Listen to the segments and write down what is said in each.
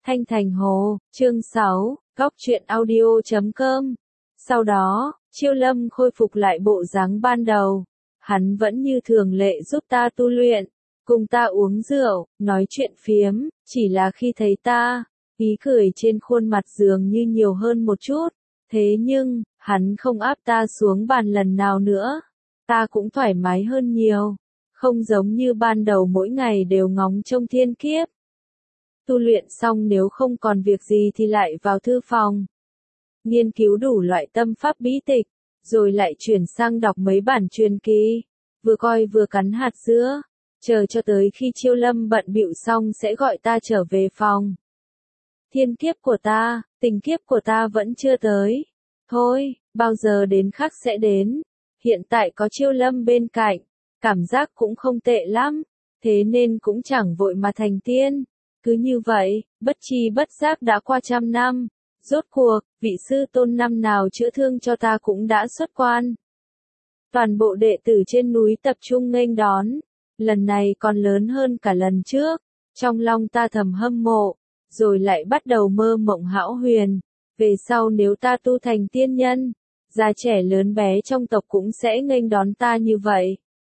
Thanh Thành Hồ, chương 6, Góc truyện audio.com. Sau đó, Chiêu Lâm khôi phục lại bộ dáng ban đầu. Hắn vẫn như thường lệ giúp ta tu luyện, cùng ta uống rượu, nói chuyện phiếm, chỉ là khi thấy ta, ý cười trên khuôn mặt dường như nhiều hơn một chút. Thế nhưng, hắn không áp ta xuống bàn lần nào nữa. Ta cũng thoải mái hơn nhiều, không giống như ban đầu mỗi ngày đều ngóng trông thiên kiếp. Tu luyện xong nếu không còn việc gì thì lại vào thư phòng, nghiên cứu đủ loại tâm pháp bí tịch, rồi lại chuyển sang đọc mấy bản truyền kỳ, vừa coi vừa cắn hạt dưa, chờ cho tới khi Chiêu Lâm bận bịu xong sẽ gọi ta trở về phòng. Thiên kiếp của ta, tình kiếp của ta vẫn chưa tới. Thôi, bao giờ đến khắc sẽ đến. Hiện tại có Chiêu Lâm bên cạnh, cảm giác cũng không tệ lắm, thế nên cũng chẳng vội mà thành tiên. Cứ như vậy, bất tri bất giác đã qua 100 năm, rốt cuộc, vị sư tôn năm nào chữa thương cho ta cũng đã xuất quan. Toàn bộ đệ tử trên núi tập trung nghênh đón, lần này còn lớn hơn cả lần trước, trong lòng ta thầm hâm mộ, rồi lại bắt đầu mơ mộng hão huyền, về sau nếu ta tu thành tiên nhân, già trẻ lớn bé trong tộc cũng sẽ nghênh đón ta như vậy.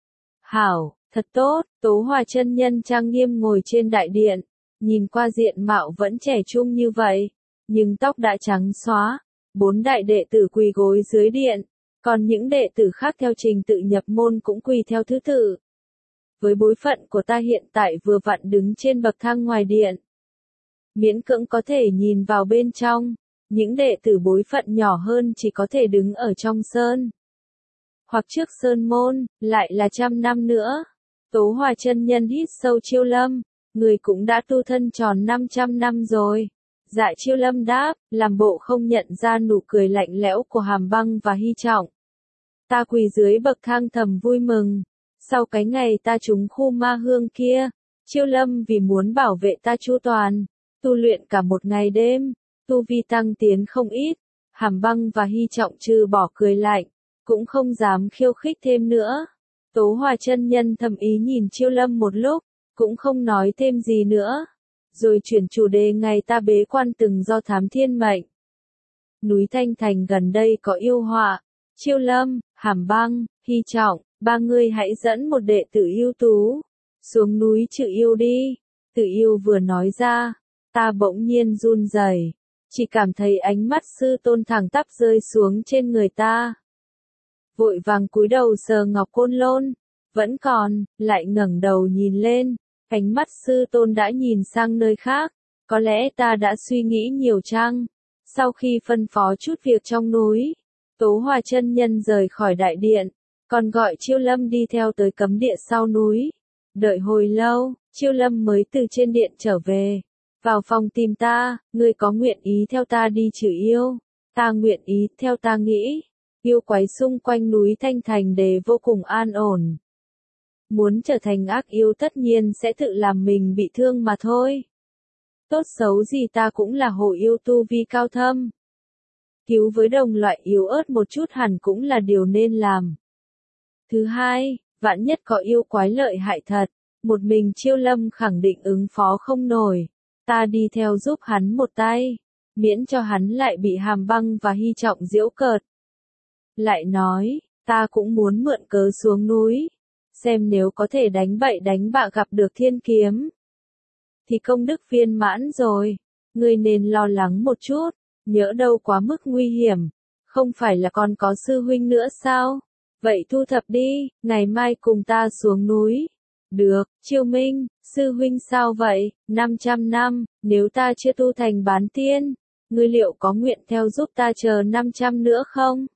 Hảo, thật tốt, Tố Hòa chân nhân trang nghiêm ngồi trên đại điện. Nhìn qua diện mạo vẫn trẻ trung như vậy, nhưng tóc đã trắng xóa. 4 đại đệ tử quỳ gối dưới điện, còn những đệ tử khác theo trình tự nhập môn cũng quỳ theo thứ tự. Với bối phận của ta hiện tại vừa vặn đứng trên bậc thang ngoài điện, miễn cưỡng có thể nhìn vào bên trong. Những đệ tử bối phận nhỏ hơn chỉ có thể đứng ở trong sơn, hoặc trước sơn môn, lại là 100 năm nữa. Tố Hòa chân nhân hít sâu. Chiêu Lâm, người cũng đã tu thân tròn 500 năm rồi. Dạ Chiêu Lâm đáp, làm bộ không nhận ra nụ cười lạnh lẽo của Hàm Băng và Hy Trọng. Ta quỳ dưới bậc thang thầm vui mừng. Sau cái ngày ta trúng khu ma hương kia, Chiêu Lâm vì muốn bảo vệ ta chu toàn, tu luyện cả một ngày đêm, tu vi tăng tiến không ít. Hàm Băng và Hy Trọng trừ bỏ cười lạnh, cũng không dám khiêu khích thêm nữa. Tố Hòa chân nhân thầm ý nhìn Chiêu Lâm một lúc, cũng không nói thêm gì nữa, rồi chuyển chủ đề. Ngày ta bế quan từng do thám thiên mệnh. Núi Thanh Thành gần đây có yêu họa, Chiêu Lâm, Hàm Băng, Hy Trọng, ba người hãy dẫn một đệ tử ưu tú xuống núi trừ yêu đi. Tử yêu vừa nói ra, ta bỗng nhiên run rẩy, chỉ cảm thấy ánh mắt sư tôn thẳng tắp rơi xuống trên người ta. Vội vàng cúi đầu sờ ngọc côn lôn, vẫn còn, lại ngẩng đầu nhìn lên. Ánh mắt sư tôn đã nhìn sang nơi khác, có lẽ ta đã suy nghĩ nhiều chăng? Sau khi phân phó chút việc trong núi, Tố Hòa chân nhân rời khỏi đại điện, còn gọi Chiêu Lâm đi theo tới cấm địa sau núi. Đợi hồi lâu, Chiêu Lâm mới từ trên điện trở về, vào phòng tìm ta. Ngươi có nguyện ý theo ta đi trừ yêu? Ta nguyện ý. Theo ta nghĩ, yêu quái xung quanh núi Thanh Thành đều vô cùng an ổn. Muốn trở thành ác yêu tất nhiên sẽ tự làm mình bị thương mà thôi. Tốt xấu gì ta cũng là hổ yêu tu vi cao thâm. Cứu với đồng loại yếu ớt một chút hẳn cũng là điều nên làm. Thứ hai, vạn nhất có yêu quái lợi hại thật, một mình Chiêu Lâm khẳng định ứng phó không nổi. Ta đi theo giúp hắn một tay, miễn cho hắn lại bị Hàm Băng và Hy Trọng giễu cợt. Lại nói, ta cũng muốn mượn cớ xuống núi, xem nếu có thể đánh bậy đánh bạ gặp được thiên kiếm, thì công đức viên mãn rồi. Ngươi nên lo lắng một chút, nhỡ đâu quá mức nguy hiểm, không phải là còn có sư huynh nữa sao? Vậy thu thập đi, ngày mai cùng ta xuống núi. Được. Chiêu Minh, sư huynh sao vậy? 500 năm, nếu ta chưa tu thành bán tiên, ngươi liệu có nguyện theo giúp ta chờ 500 nữa không?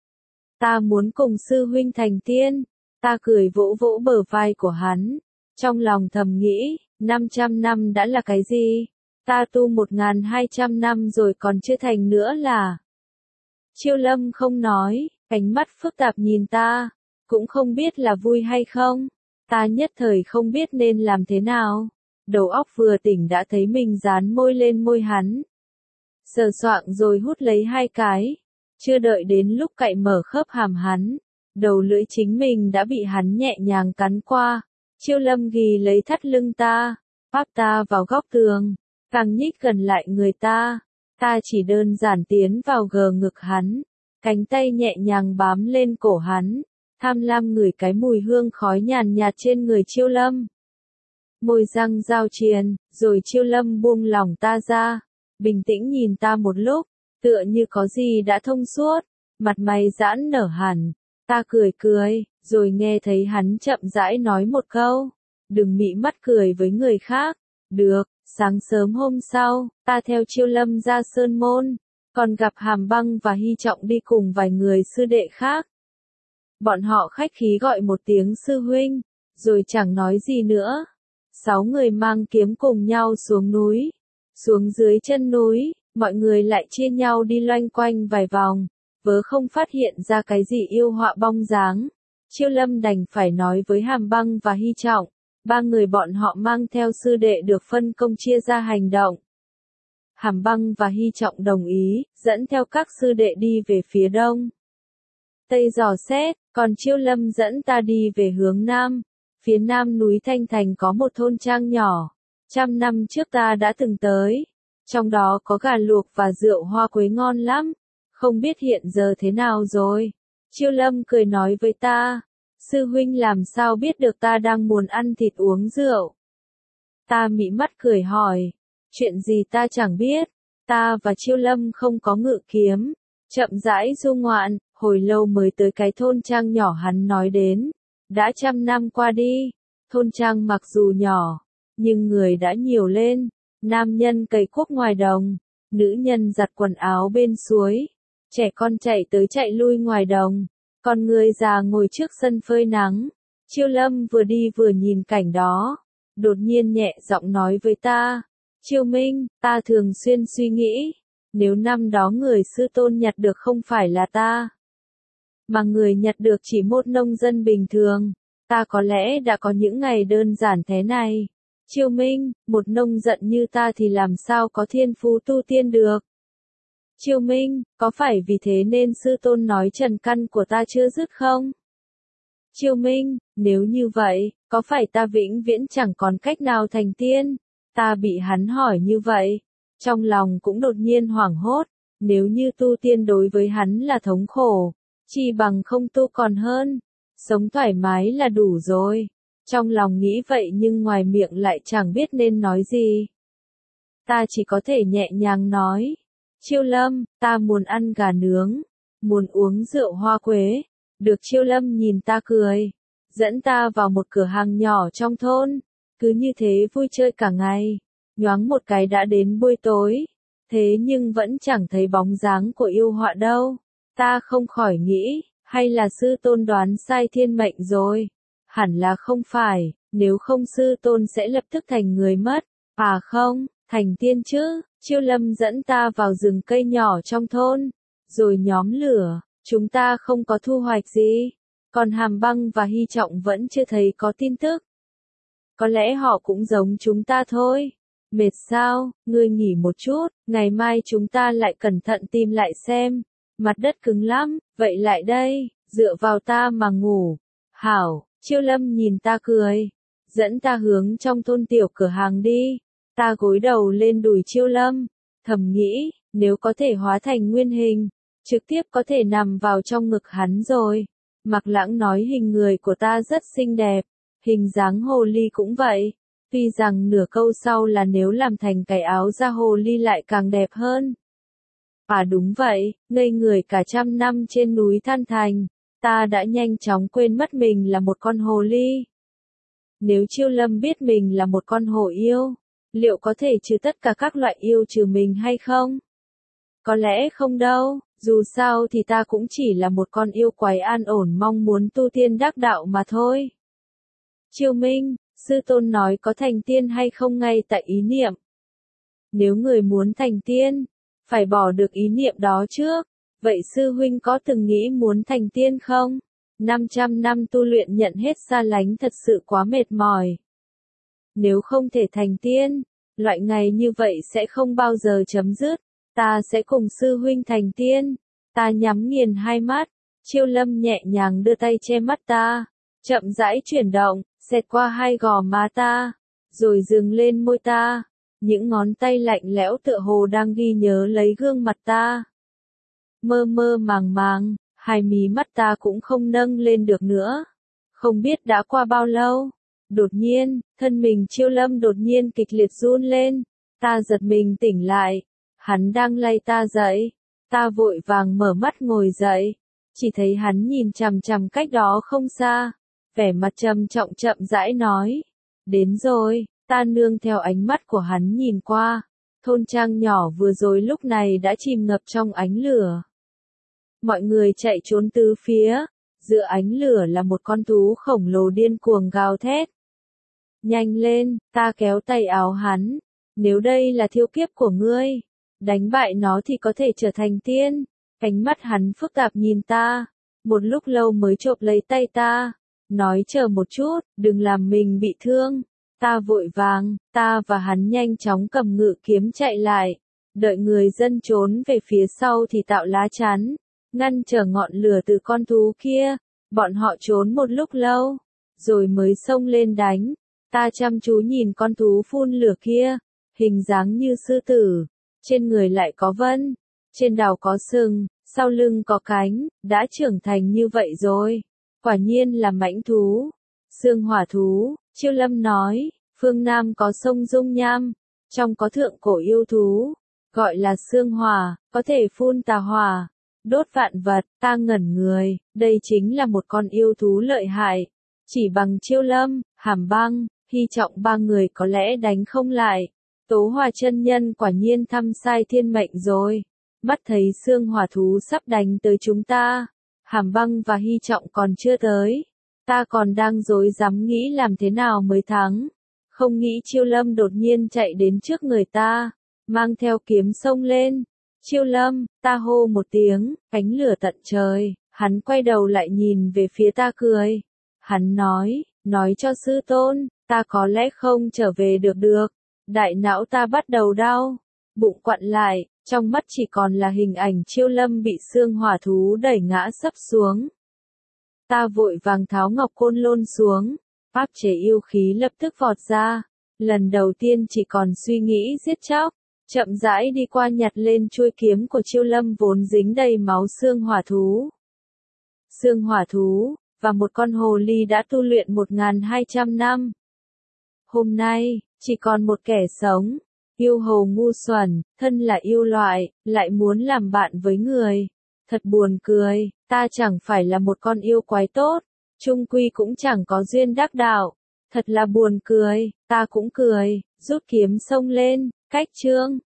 Ta muốn cùng sư huynh thành tiên. Ta cười vỗ vỗ bờ vai của hắn, trong lòng thầm nghĩ, 500 năm đã là cái gì? Ta tu 1200 năm rồi còn chưa thành nữa là. Chiêu Lâm không nói, ánh mắt phức tạp nhìn ta, cũng không biết là vui hay không. Ta nhất thời không biết nên làm thế nào. Đầu óc vừa tỉnh đã thấy mình dán môi lên môi hắn, sờ soạng rồi hút lấy 2 cái. Chưa đợi đến lúc cạy mở khớp hàm hắn, đầu lưỡi chính mình đã bị hắn nhẹ nhàng cắn qua. Chiêu Lâm ghì lấy thắt lưng ta, áp ta vào góc tường, càng nhích gần lại người ta. Ta chỉ đơn giản tiến vào gờ ngực hắn, cánh tay nhẹ nhàng bám lên cổ hắn, tham lam ngửi cái mùi hương khói nhàn nhạt trên người Chiêu Lâm. Môi răng giao triền, rồi Chiêu Lâm buông lỏng ta ra, bình tĩnh nhìn ta một lúc, tựa như có gì đã thông suốt, mặt mày giãn nở hẳn. Ta cười cười, rồi nghe thấy hắn chậm rãi nói một câu, đừng mị mắt cười với người khác. Được. Sáng sớm hôm sau, ta theo Chiêu Lâm ra Sơn Môn, còn gặp Hàm Băng và Hy Trọng đi cùng vài người sư đệ khác. Bọn họ khách khí gọi một tiếng sư huynh, rồi chẳng nói gì nữa. 6 người mang kiếm cùng nhau xuống núi. Xuống dưới chân núi, mọi người lại chia nhau đi loanh quanh vài vòng, vớ không phát hiện ra cái gì yêu họa bong dáng. Chiêu Lâm đành phải nói với Hàm Băng và Hy Trọng. 3 người bọn họ mang theo sư đệ được phân công chia ra hành động. Hàm Băng và Hy Trọng đồng ý, dẫn theo các sư đệ đi về phía đông. Tây dò xét, còn Chiêu Lâm dẫn ta đi về hướng nam. Phía nam núi Thanh Thành có một thôn trang nhỏ. 100 năm trước ta đã từng tới. Trong đó có gà luộc và rượu hoa quế ngon lắm. Không biết hiện giờ thế nào rồi. Chiêu Lâm cười nói với ta. Sư huynh làm sao biết được ta đang muốn ăn thịt uống rượu? Ta mị mắt cười hỏi. Chuyện gì ta chẳng biết. Ta và Chiêu Lâm không có ngự kiếm. Chậm rãi du ngoạn, hồi lâu mới tới cái thôn trang nhỏ hắn nói đến. Đã 100 năm qua đi. Thôn trang mặc dù nhỏ, nhưng người đã nhiều lên. Nam nhân cày cuốc ngoài đồng. Nữ nhân giặt quần áo bên suối. Trẻ con chạy tới chạy lui ngoài đồng. Còn người già ngồi trước sân phơi nắng. Chiêu Lâm vừa đi vừa nhìn cảnh đó. Đột nhiên nhẹ giọng nói với ta. Chiêu Minh, ta thường xuyên suy nghĩ. Nếu năm đó người sư tôn nhặt được không phải là ta, mà người nhặt được chỉ một nông dân bình thường, ta có lẽ đã có những ngày đơn giản thế này. Chiêu Minh, một nông dân như ta thì làm sao có thiên phú tu tiên được? Chiêu Minh, có phải vì thế nên sư tôn nói trần căn của ta chưa dứt không? Chiêu Minh, nếu như vậy, có phải ta vĩnh viễn chẳng còn cách nào thành tiên? Ta bị hắn hỏi như vậy, trong lòng cũng đột nhiên hoảng hốt, nếu như tu tiên đối với hắn là thống khổ, chi bằng không tu còn hơn, sống thoải mái là đủ rồi. Trong lòng nghĩ vậy nhưng ngoài miệng lại chẳng biết nên nói gì. Ta chỉ có thể nhẹ nhàng nói. Chiêu Lâm, ta muốn ăn gà nướng, muốn uống rượu hoa quế. Được. Chiêu Lâm nhìn ta cười, dẫn ta vào một cửa hàng nhỏ trong thôn. Cứ như thế vui chơi cả ngày, nhoáng một cái đã đến buổi tối. Thế nhưng vẫn chẳng thấy bóng dáng của yêu họa đâu. Ta không khỏi nghĩ, hay là sư tôn đoán sai thiên mệnh rồi? Hẳn là không phải, nếu không sư tôn sẽ lập tức thành người mất. À không, thành tiên chứ. Chiêu Lâm dẫn ta vào rừng cây nhỏ trong thôn, rồi nhóm lửa. Chúng ta không có thu hoạch gì, còn Hàm Băng và Hy Trọng vẫn chưa thấy có tin tức. Có lẽ họ cũng giống chúng ta thôi. Mệt sao, ngươi nghỉ một chút, ngày mai chúng ta lại cẩn thận tìm lại xem. Mặt đất cứng lắm, vậy lại đây, dựa vào ta mà ngủ. Hảo, Chiêu Lâm nhìn ta cười, dẫn ta hướng trong thôn tiểu cửa hàng đi. Ta gối đầu lên đùi Chiêu Lâm, thầm nghĩ, nếu có thể hóa thành nguyên hình, trực tiếp có thể nằm vào trong ngực hắn rồi. Mạc Lãng nói hình người của ta rất xinh đẹp, hình dáng hồ ly cũng vậy. Tuy rằng nửa câu sau là nếu làm thành cái áo da hồ ly lại càng đẹp hơn. À đúng vậy, ngây người cả 100 năm trên núi Than Thành, ta đã nhanh chóng quên mất mình là một con hồ ly. Nếu Chiêu Lâm biết mình là một con hổ yêu, liệu có thể trừ tất cả các loại yêu trừ mình hay không? Có lẽ không đâu, dù sao thì ta cũng chỉ là một con yêu quái an ổn mong muốn tu tiên đắc đạo mà thôi. Chiêu Minh, sư tôn nói có thành tiên hay không ngay tại ý niệm. Nếu người muốn thành tiên, phải bỏ được ý niệm đó trước. Vậy sư huynh có từng nghĩ muốn thành tiên không? 500 năm tu luyện nhận hết xa lánh thật sự quá mệt mỏi. Nếu không thể thành tiên, loại ngày như vậy sẽ không bao giờ chấm dứt. Ta sẽ cùng sư huynh thành tiên. Ta nhắm nghiền hai mắt. Chiêu Lâm nhẹ nhàng đưa tay che mắt ta, chậm rãi chuyển động, xẹt qua hai gò má ta, rồi dừng lên môi ta. những ngón tay lạnh lẽo tựa hồ đang ghi nhớ lấy gương mặt ta. Mơ mơ màng màng, hai mí mắt ta cũng không nâng lên được nữa. Không biết đã qua bao lâu. Đột nhiên, thân mình Chiêu Lâm đột nhiên kịch liệt run lên. Ta giật mình tỉnh lại. Hắn đang lay ta dậy. Ta vội vàng mở mắt ngồi dậy. Chỉ thấy hắn nhìn chằm chằm cách đó không xa. Vẻ mặt trầm trọng chậm rãi nói. Đến rồi, ta nương theo ánh mắt của hắn nhìn qua. Thôn trang nhỏ vừa rồi lúc này đã chìm ngập trong ánh lửa. Mọi người chạy trốn tứ phía. Giữa ánh lửa là một con thú khổng lồ điên cuồng gào thét. Nhanh lên, ta kéo tay áo hắn. Nếu đây là thiêu kiếp của ngươi, đánh bại nó thì có thể trở thành tiên. Ánh mắt hắn phức tạp nhìn ta. Một lúc lâu mới chộp lấy tay ta. Nói chờ một chút, đừng làm mình bị thương. Ta vội vàng, ta và hắn nhanh chóng cầm ngự kiếm chạy lại. Đợi người dân trốn về phía sau thì tạo lá chắn. Ngăn trở ngọn lửa từ con thú kia. Bọn họ trốn một lúc lâu. Rồi mới xông lên đánh. Ta chăm chú nhìn con thú phun lửa kia. Hình dáng như sư tử. Trên người lại có vân. Trên đầu có sừng. Sau lưng có cánh. Đã trưởng thành như vậy rồi. Quả nhiên là mãnh thú. Xương hỏa thú. Chiêu Lâm nói. Phương Nam có sông Dung Nham. Trong có thượng cổ yêu thú. Gọi là xương hỏa. Có thể phun tà hỏa. Đốt vạn vật. Ta ngẩn người. Đây chính là một con yêu thú lợi hại. Chỉ bằng Chiêu Lâm, Hàm Băng, Hy Trọng ba người có lẽ đánh không lại. Tố Hòa chân nhân quả nhiên thăm sai thiên mệnh rồi. Mắt thấy xương hỏa thú sắp đánh tới chúng ta. Hàm Băng và Hy Trọng còn chưa tới. Ta còn đang rối rắm nghĩ làm thế nào mới thắng. Không nghĩ Chiêu Lâm đột nhiên chạy đến trước người ta. Mang theo kiếm xông lên. Chiêu Lâm, ta hô một tiếng, ánh lửa tận trời. Hắn quay đầu lại nhìn về phía ta cười. Hắn nói cho sư tôn, ta có lẽ không trở về được. Đại não ta bắt đầu đau. Bụng quặn lại, trong mắt chỉ còn là hình ảnh Chiêu Lâm bị xương hỏa thú đẩy ngã sấp xuống. Ta vội vàng tháo ngọc côn lôn xuống, áp chế yêu khí lập tức vọt ra. Lần đầu tiên chỉ còn suy nghĩ giết chóc, chậm rãi đi qua nhặt lên chuôi kiếm của Chiêu Lâm vốn dính đầy máu xương hỏa thú. Xương hỏa thú, và một con hồ ly đã tu luyện 1200 năm. Hôm nay, chỉ còn một kẻ sống. Yêu hồ ngu xuẩn, thân là yêu loại, lại muốn làm bạn với người. Thật buồn cười, ta chẳng phải là một con yêu quái tốt, chung quy cũng chẳng có duyên đắc đạo. Thật là buồn cười, ta cũng cười, rút kiếm xông lên, cách chương.